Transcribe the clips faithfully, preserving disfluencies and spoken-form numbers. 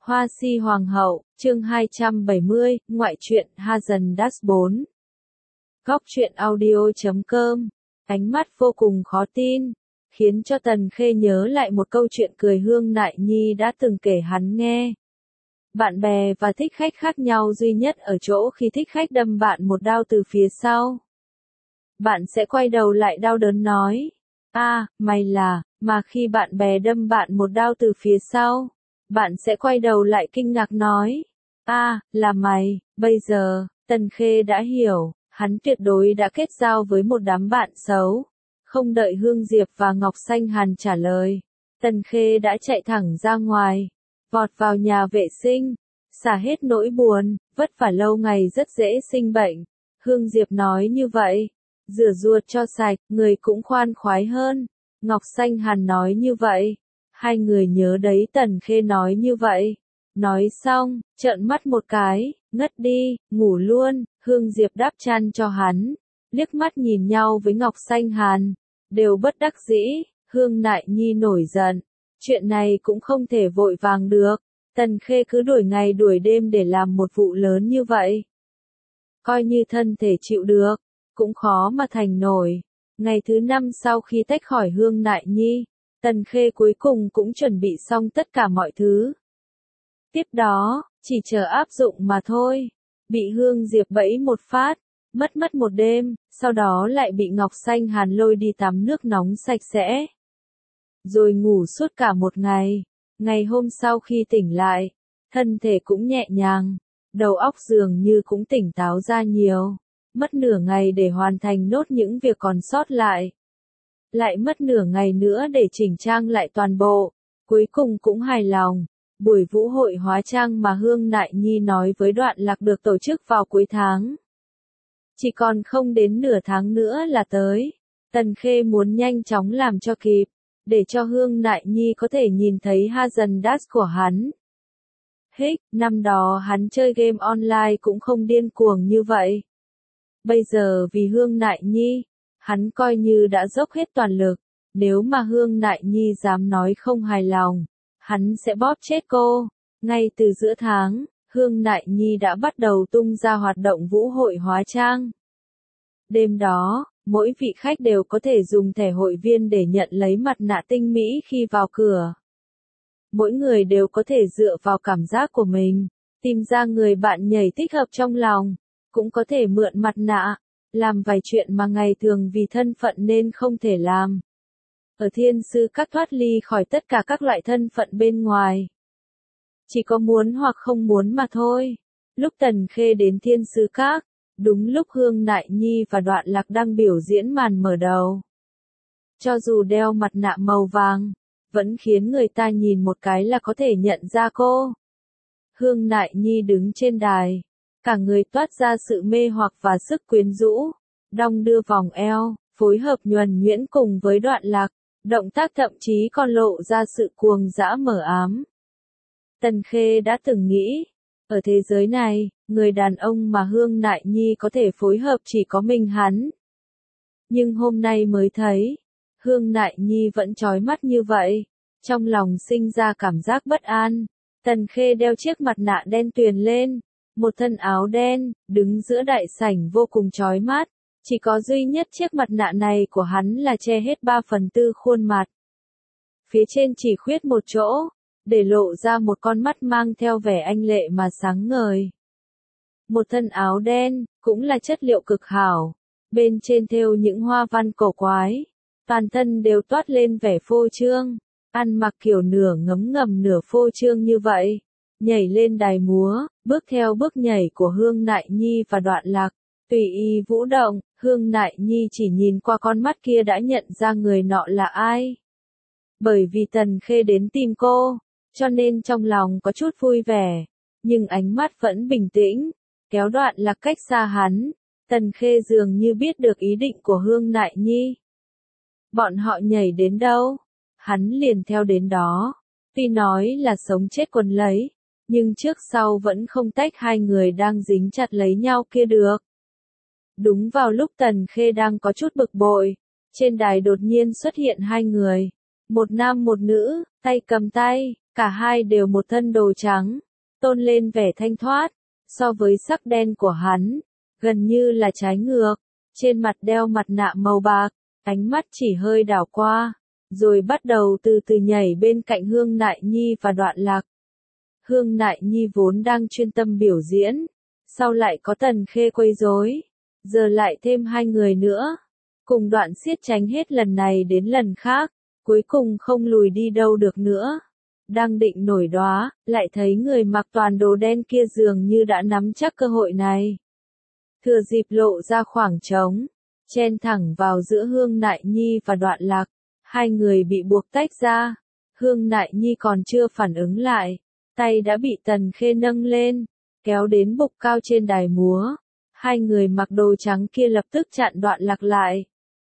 Hoa si hoàng hậu, chương hai trăm bảy mươi, ngoại truyện Hazen Dash bốn. Góc truyện audio chấm com. Ánh mắt vô cùng khó tin, khiến cho Tần Khê nhớ lại một câu chuyện cười Hương Nại Nhi đã từng kể hắn nghe. Bạn bè và thích khách khác nhau duy nhất ở chỗ khi thích khách đâm bạn một đao từ phía sau, bạn sẽ quay đầu lại đau đớn nói, a, à, mày là, mà khi bạn bè đâm bạn một đao từ phía sau, bạn sẽ quay đầu lại kinh ngạc nói, a, à, là mày. Bây giờ, Tần Khê đã hiểu, hắn tuyệt đối đã kết giao với một đám bạn xấu. Không đợi Hương Diệp và Ngọc Xanh Hàn trả lời, Tần Khê đã chạy thẳng ra ngoài, vọt vào nhà vệ sinh, xả hết nỗi buồn, vất vả lâu ngày rất dễ sinh bệnh. Hương Diệp nói như vậy, rửa ruột cho sạch, người cũng khoan khoái hơn. Ngọc Xanh Hàn nói như vậy, hai người nhớ đấy Tần Khê nói như vậy. Nói xong, trợn mắt một cái, ngất đi, ngủ luôn. Hương Diệp đắp chăn cho hắn, liếc mắt nhìn nhau với Ngọc Xanh Hàn, đều bất đắc dĩ. Hương Nại Nhi nổi giận, chuyện này cũng không thể vội vàng được. Tần Khê cứ đuổi ngày đuổi đêm để làm một vụ lớn như vậy, coi như thân thể chịu được, cũng khó mà thành nổi. Ngày thứ năm sau khi tách khỏi Hương Nại Nhi, Tần Khê cuối cùng cũng chuẩn bị xong tất cả mọi thứ. Tiếp đó, chỉ chờ áp dụng mà thôi. Bị Hương Diệp bẫy một phát, mất mất một đêm, sau đó lại bị Ngọc Xanh Hàn lôi đi tắm nước nóng sạch sẽ. Rồi ngủ suốt cả một ngày. Ngày hôm sau khi tỉnh lại, thân thể cũng nhẹ nhàng, đầu óc dường như cũng tỉnh táo ra nhiều. Mất nửa ngày để hoàn thành nốt những việc còn sót lại. Lại mất nửa ngày nữa để chỉnh trang lại toàn bộ. Cuối cùng cũng hài lòng. Buổi vũ hội hóa trang mà Hương Nại Nhi nói với Đoạn Lạc được tổ chức vào cuối tháng. Chỉ còn không đến nửa tháng nữa là tới. Tần Khê muốn nhanh chóng làm cho kịp, để cho Hương Nại Nhi có thể nhìn thấy Hazen Dash của hắn. Hích, năm đó hắn chơi game online cũng không điên cuồng như vậy. Bây giờ vì Hương Nại Nhi, hắn coi như đã dốc hết toàn lực. Nếu mà Hương Nại Nhi dám nói không hài lòng, hắn sẽ bóp chết cô. Ngay từ giữa tháng, Hương Nại Nhi đã bắt đầu tung ra hoạt động vũ hội hóa trang. Đêm đó, mỗi vị khách đều có thể dùng thẻ hội viên để nhận lấy mặt nạ tinh mỹ khi vào cửa. Mỗi người đều có thể dựa vào cảm giác của mình, tìm ra người bạn nhảy thích hợp trong lòng, cũng có thể mượn mặt nạ, làm vài chuyện mà ngày thường vì thân phận nên không thể làm. Ở Thiên Sư Các thoát ly khỏi tất cả các loại thân phận bên ngoài. Chỉ có muốn hoặc không muốn mà thôi. Lúc Tần Khê đến Thiên Sư Các, đúng lúc Hương Nại Nhi và Đoạn Lạc đang biểu diễn màn mở đầu. Cho dù đeo mặt nạ màu vàng, vẫn khiến người ta nhìn một cái là có thể nhận ra cô. Hương Nại Nhi đứng trên đài, cả người toát ra sự mê hoặc và sức quyến rũ, đong đưa vòng eo, phối hợp nhuần nhuyễn cùng với Đoạn Lạc, động tác thậm chí còn lộ ra sự cuồng dã mờ ám. Tần Khê đã từng nghĩ, ở thế giới này, người đàn ông mà Hương Nại Nhi có thể phối hợp chỉ có mình hắn. Nhưng hôm nay mới thấy, Hương Nại Nhi vẫn chói mắt như vậy, trong lòng sinh ra cảm giác bất an. Tần Khê đeo chiếc mặt nạ đen tuyền lên, một thân áo đen, đứng giữa đại sảnh vô cùng chói mắt. Chỉ có duy nhất chiếc mặt nạ này của hắn là che hết ba phần tư khuôn mặt. Phía trên chỉ khuyết một chỗ, để lộ ra một con mắt mang theo vẻ anh lệ mà sáng ngời. Một thân áo đen, cũng là chất liệu cực hảo. Bên trên thêu những hoa văn cổ quái. Toàn thân đều toát lên vẻ phô trương. Ăn mặc kiểu nửa ngấm ngầm nửa phô trương như vậy. Nhảy lên đài múa, bước theo bước nhảy của Hương Nại Nhi và Đoạn Lạc. Tùy ý vũ động, Hương Nại Nhi chỉ nhìn qua con mắt kia đã nhận ra người nọ là ai. Bởi vì Tần Khê đến tìm cô, cho nên trong lòng có chút vui vẻ, nhưng ánh mắt vẫn bình tĩnh, kéo Đoạn Lạc cách xa hắn. Tần Khê dường như biết được ý định của Hương Nại Nhi. Bọn họ nhảy đến đâu, hắn liền theo đến đó. Tuy nói là sống chết quấn lấy, nhưng trước sau vẫn không tách hai người đang dính chặt lấy nhau kia được. Đúng vào lúc Tần Khê đang có chút bực bội, trên đài đột nhiên xuất hiện hai người. Một nam một nữ, tay cầm tay, cả hai đều một thân đồ trắng, tôn lên vẻ thanh thoát, so với sắc đen của hắn, gần như là trái ngược, trên mặt đeo mặt nạ màu bạc, ánh mắt chỉ hơi đảo qua, rồi bắt đầu từ từ nhảy bên cạnh Hương Nại Nhi và Đoạn Lạc. Hương Nại Nhi vốn đang chuyên tâm biểu diễn, sau lại có Tần Khê quấy rối, giờ lại thêm hai người nữa, cùng Đoạn Siết tránh hết lần này đến lần khác, cuối cùng không lùi đi đâu được nữa. Đang định nổi đoá, lại thấy người mặc toàn đồ đen kia dường như đã nắm chắc cơ hội này. Thừa dịp lộ ra khoảng trống, chen thẳng vào giữa Hương Nại Nhi và Đoạn Lạc, hai người bị buộc tách ra. Hương Nại Nhi còn chưa phản ứng lại, tay đã bị Tần Khê nâng lên, kéo đến bục cao trên đài múa. Hai người mặc đồ trắng kia lập tức chặn Đoạn Lạc lại.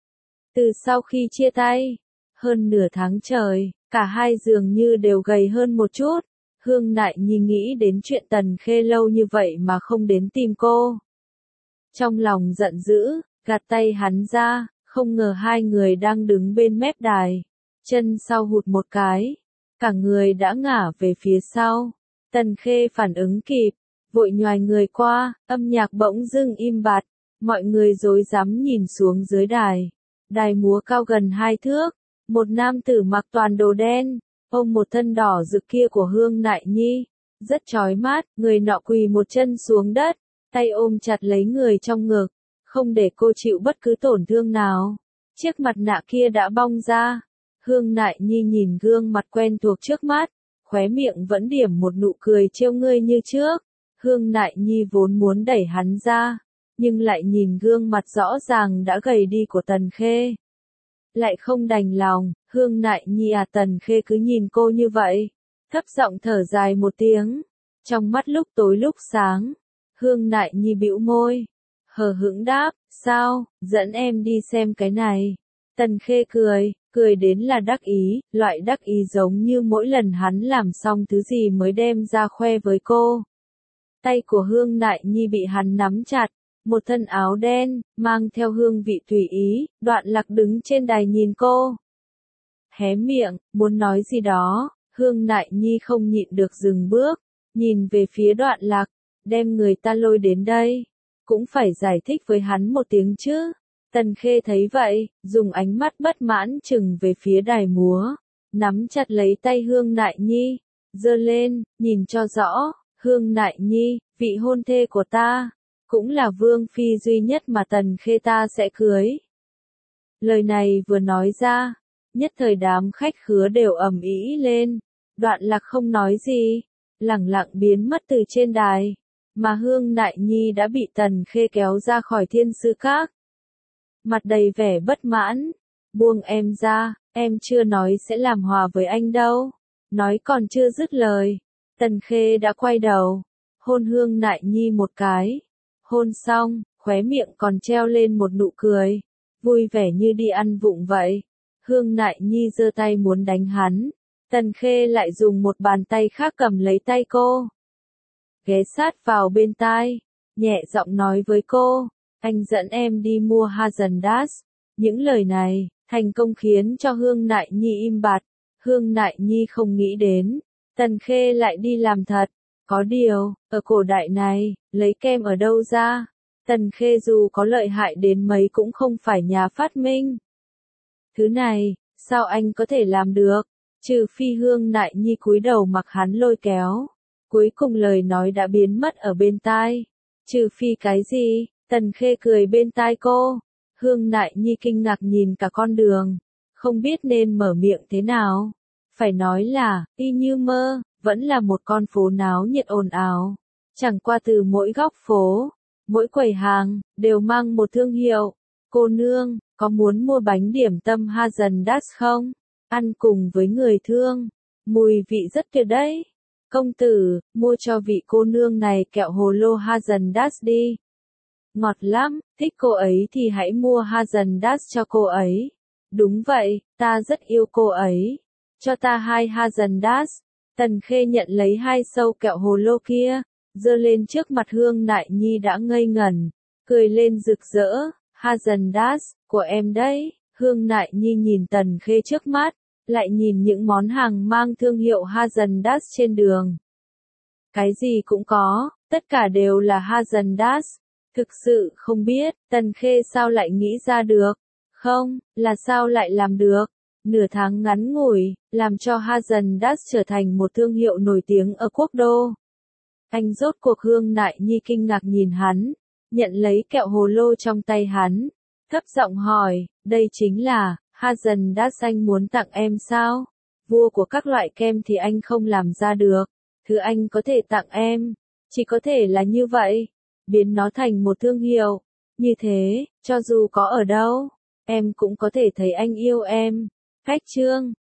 Từ sau khi chia tay, hơn nửa tháng trời, cả hai dường như đều gầy hơn một chút. Hương Nại Nhi nghĩ đến chuyện Tần Khê lâu như vậy mà không đến tìm cô. Trong lòng giận dữ, gạt tay hắn ra, không ngờ hai người đang đứng bên mép đài. Chân sau hụt một cái, cả người đã ngả về phía sau. Tần Khê phản ứng kịp, vội nhoài người qua, âm nhạc bỗng dưng im bặt. Mọi người rối rắm nhìn xuống dưới đài. Đài múa cao gần hai thước. Một nam tử mặc toàn đồ đen, ôm một thân đỏ rực kia của Hương Nại Nhi, rất chói mắt, người nọ quỳ một chân xuống đất, tay ôm chặt lấy người trong ngực, không để cô chịu bất cứ tổn thương nào. Chiếc mặt nạ kia đã bong ra, Hương Nại Nhi nhìn gương mặt quen thuộc trước mắt, khóe miệng vẫn điểm một nụ cười trêu ngươi như trước. Hương Nại Nhi vốn muốn đẩy hắn ra, nhưng lại nhìn gương mặt rõ ràng đã gầy đi của Tần Khê. Lại không đành lòng, Hương Nại Nhi à, Tần Khê cứ nhìn cô như vậy, thấp giọng thở dài một tiếng, trong mắt lúc tối lúc sáng. Hương Nại Nhi bĩu môi, hờ hững đáp, sao, dẫn em đi xem cái này. Tần Khê cười, cười đến là đắc ý, loại đắc ý giống như mỗi lần hắn làm xong thứ gì mới đem ra khoe với cô. Tay của Hương Nại Nhi bị hắn nắm chặt. Một thân áo đen, mang theo hương vị tùy ý, Đoạn Lạc đứng trên đài nhìn cô. Hé miệng, muốn nói gì đó, Hương Nại Nhi không nhịn được dừng bước, nhìn về phía Đoạn Lạc, đem người ta lôi đến đây, cũng phải giải thích với hắn một tiếng chứ. Tần Khê thấy vậy, dùng ánh mắt bất mãn chừng về phía đài múa, nắm chặt lấy tay Hương Nại Nhi, giơ lên, nhìn cho rõ, Hương Nại Nhi, vị hôn thê của ta. Cũng là vương phi duy nhất mà Tần Khê ta sẽ cưới. Lời này vừa nói ra, nhất thời đám khách khứa đều ầm ĩ lên. Đoạn Lạc không nói gì, lẳng lặng biến mất từ trên đài, mà Hương Nại Nhi đã bị Tần Khê kéo ra khỏi Thiên Sư Các. Mặt đầy vẻ bất mãn, buông em ra, em chưa nói sẽ làm hòa với anh đâu. Nói còn chưa dứt lời, Tần Khê đã quay đầu, hôn Hương Nại Nhi một cái. Hôn xong, khóe miệng còn treo lên một nụ cười, vui vẻ như đi ăn vụng vậy. Hương Nại Nhi giơ tay muốn đánh hắn, Tần Khê lại dùng một bàn tay khác cầm lấy tay cô. Ghé sát vào bên tai, nhẹ giọng nói với cô, anh dẫn em đi mua Häagen-Dazs. Những lời này, thành công khiến cho Hương Nại Nhi im bặt. Hương Nại Nhi không nghĩ đến, Tần Khê lại đi làm thật. Có điều, ở cổ đại này, lấy kem ở đâu ra? Tần Khê dù có lợi hại đến mấy cũng không phải nhà phát minh. Thứ này, sao anh có thể làm được? Trừ phi Hương Nại Nhi cúi đầu mặc hắn lôi kéo. Cuối cùng lời nói đã biến mất ở bên tai. Trừ phi cái gì? Tần Khê cười bên tai cô. Hương Nại Nhi kinh ngạc nhìn cả con đường, không biết nên mở miệng thế nào. Phải nói là, y như mơ. Vẫn là một con phố náo nhiệt ồn ào. Chẳng qua từ mỗi góc phố, mỗi quầy hàng, đều mang một thương hiệu. Cô nương, có muốn mua bánh điểm tâm Häagen-Dazs không? Ăn cùng với người thương. Mùi vị rất tuyệt đấy. Công tử, mua cho vị cô nương này kẹo hồ lô Häagen-Dazs đi. Ngọt lắm, thích cô ấy thì hãy mua Häagen-Dazs cho cô ấy. Đúng vậy, ta rất yêu cô ấy. Cho ta hai Häagen-Dazs. Tần Khê nhận lấy hai sâu kẹo hồ lô kia, giơ lên trước mặt Hương Nại Nhi đã ngây ngẩn, cười lên rực rỡ, Häagen-Dazs, của em đấy. Hương Nại Nhi nhìn Tần Khê trước mắt, lại nhìn những món hàng mang thương hiệu Häagen-Dazs trên đường. Cái gì cũng có, tất cả đều là Häagen-Dazs. Thực sự không biết, Tần Khê sao lại nghĩ ra được? Không, là sao lại làm được? Nửa tháng ngắn ngủi, làm cho Häagen-Dazs trở thành một thương hiệu nổi tiếng ở quốc đô. Anh rốt cuộc Hương Nại Nhi kinh ngạc nhìn hắn, nhận lấy kẹo hồ lô trong tay hắn, thấp giọng hỏi, đây chính là Häagen-Dazs anh muốn tặng em sao? Vua của các loại kem thì anh không làm ra được, thứ anh có thể tặng em, chỉ có thể là như vậy, biến nó thành một thương hiệu, như thế, cho dù có ở đâu, em cũng có thể thấy anh yêu em. Khách trương